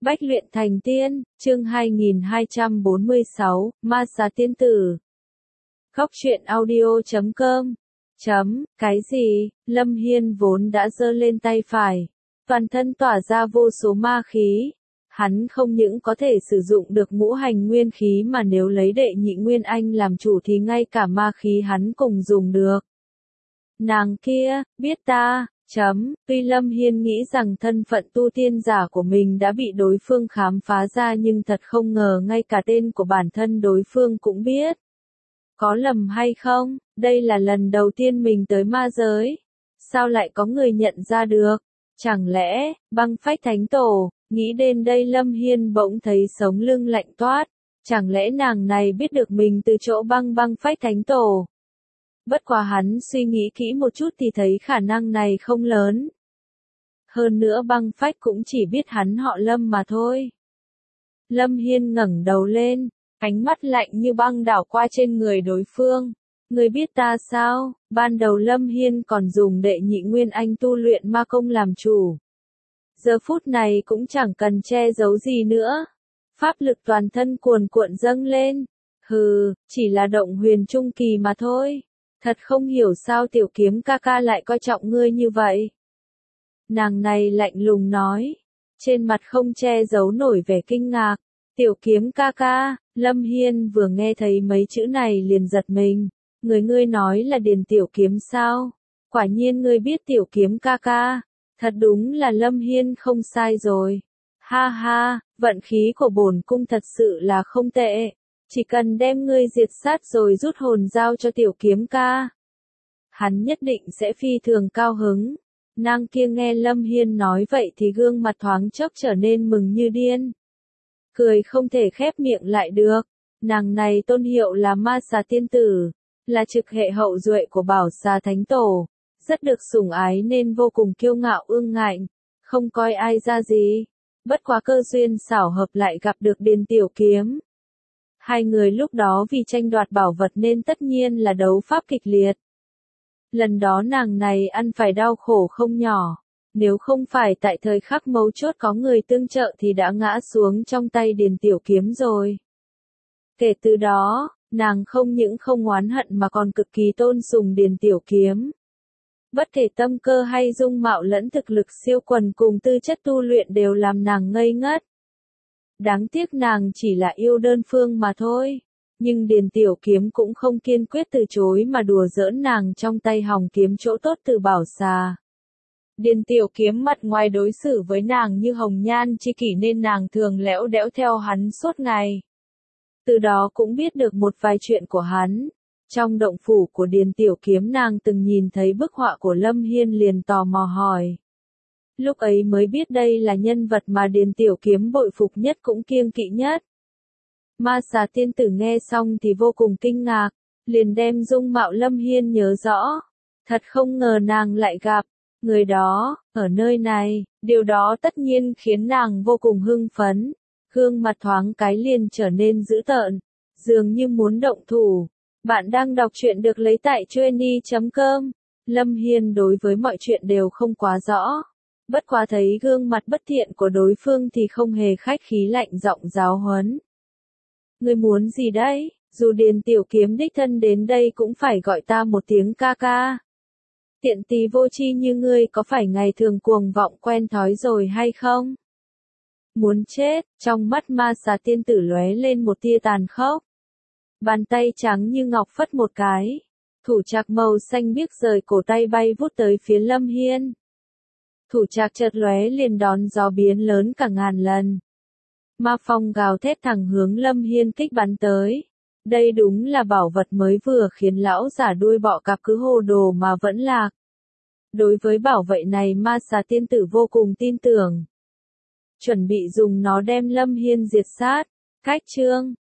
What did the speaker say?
Bách luyện thành tiên, chương 2246, Ma xà tiên tử. Góc truyện audio.com. Cái gì? Lâm Hiên vốn đã giơ lên tay phải, toàn thân tỏa ra vô số ma khí. Hắn không những có thể sử dụng được ngũ hành nguyên khí mà nếu lấy đệ nhị nguyên anh làm chủ thì ngay cả ma khí hắn cùng dùng được. Nàng kia, biết ta. Tuy Lâm Hiên nghĩ rằng thân phận tu tiên giả của mình đã bị đối phương khám phá ra nhưng thật không ngờ ngay cả tên của bản thân đối phương cũng biết. Có lầm hay không? Đây là lần đầu tiên mình tới ma giới. Sao lại có người nhận ra được? Chẳng lẽ, Băng Phách Thánh Tổ? Nghĩ đến đây Lâm Hiên bỗng thấy sống lưng lạnh toát. Chẳng lẽ nàng này biết được mình từ chỗ Băng Phách Thánh Tổ? Bất quá hắn suy nghĩ kỹ một chút thì thấy khả năng này không lớn. Hơn nữa Băng Phách cũng chỉ biết hắn họ Lâm mà thôi. Lâm Hiên ngẩng đầu lên, ánh mắt lạnh như băng đảo qua trên người đối phương. Người biết ta sao? Ban đầu Lâm Hiên còn dùng đệ nhị nguyên anh tu luyện ma công làm chủ. Giờ phút này cũng chẳng cần che giấu gì nữa. Pháp lực toàn thân cuồn cuộn dâng lên. Hừ, chỉ là động huyền trung kỳ mà thôi. Thật không hiểu sao tiểu kiếm ca ca lại coi trọng ngươi như vậy. Nàng này lạnh lùng nói. Trên mặt không che giấu nổi vẻ kinh ngạc. Tiểu kiếm ca ca, Lâm Hiên vừa nghe thấy mấy chữ này liền giật mình. Ngươi nói là Điền tiểu kiếm sao? Quả nhiên ngươi biết tiểu kiếm ca ca. Thật đúng là Lâm Hiên không sai rồi. Ha ha, vận khí của bổn cung thật sự là không tệ. Chỉ cần đem ngươi diệt sát rồi rút hồn giao cho tiểu kiếm ca. Hắn nhất định sẽ phi thường cao hứng. Nàng kia nghe Lâm Hiên nói vậy thì gương mặt thoáng chốc trở nên mừng như điên. Cười không thể khép miệng lại được. Nàng này tôn hiệu là Ma xà tiên tử, là trực hệ hậu duệ của Bảo xà thánh tổ. Rất được sủng ái nên vô cùng kiêu ngạo ương ngạnh, không coi ai ra gì. Bất quá cơ duyên xảo hợp lại gặp được Điền tiểu kiếm. Hai người lúc đó vì tranh đoạt bảo vật nên tất nhiên là đấu pháp kịch liệt. Lần đó nàng này ăn phải đau khổ không nhỏ. Nếu không phải tại thời khắc mấu chốt có người tương trợ thì đã ngã xuống trong tay Điền tiểu kiếm rồi. Kể từ đó, nàng không những không oán hận mà còn cực kỳ tôn sùng Điền tiểu kiếm. Bất kể tâm cơ hay dung mạo lẫn thực lực siêu quần cùng tư chất tu luyện đều làm nàng ngây ngất. Đáng tiếc nàng chỉ là yêu đơn phương mà thôi. Nhưng Điền tiểu kiếm cũng không kiên quyết từ chối mà đùa giỡn nàng trong tay hòng kiếm chỗ tốt từ Bảo xà. Điền tiểu kiếm mặt ngoài đối xử với nàng như hồng nhan chi kỷ nên nàng thường lẽo đẽo theo hắn suốt ngày. Từ đó cũng biết được một vài chuyện của hắn. Trong động phủ của Điền tiểu kiếm nàng từng nhìn thấy bức họa của Lâm Hiên liền tò mò hỏi. Lúc ấy mới biết đây là nhân vật mà Điền tiểu kiếm bội phục nhất cũng kiêng kỵ nhất. Ma xà tiên tử nghe xong thì vô cùng kinh ngạc, liền đem dung mạo Lâm Hiên nhớ rõ. Thật không ngờ nàng lại gặp người đó, ở nơi này, điều đó tất nhiên khiến nàng vô cùng hưng phấn. Gương mặt thoáng cái liền trở nên dữ tợn, dường như muốn động thủ. Bạn đang đọc truyện được lấy tại Trendy.com. Lâm Hiên đối với mọi chuyện đều không quá rõ. Bất quá thấy gương mặt bất thiện của đối phương thì không hề khách khí lạnh giọng giáo huấn. Ngươi muốn gì đấy? Dù Điền tiểu kiếm đích thân đến đây cũng phải gọi ta một tiếng ca ca. Tiện tỳ vô tri như ngươi có phải ngày thường cuồng vọng quen thói rồi hay không? Muốn chết, trong mắt Ma xà tiên tử lóe lên một tia tàn khốc. Bàn tay trắng như ngọc phất một cái. Thủ trạc màu xanh biếc rời cổ tay bay vút tới phía Lâm Hiên. Thủ trạc chợt lóe liền đón gió biến lớn cả ngàn lần. Ma phong gào thét thẳng hướng Lâm Hiên kích bắn tới. Đây đúng là bảo vật mới vừa khiến lão giả đuôi bọ cạp cứ hồ đồ mà vẫn lạc. Đối với bảo vệ này Ma xà tiên tử vô cùng tin tưởng. Chuẩn bị dùng nó đem Lâm Hiên diệt sát. Cách chương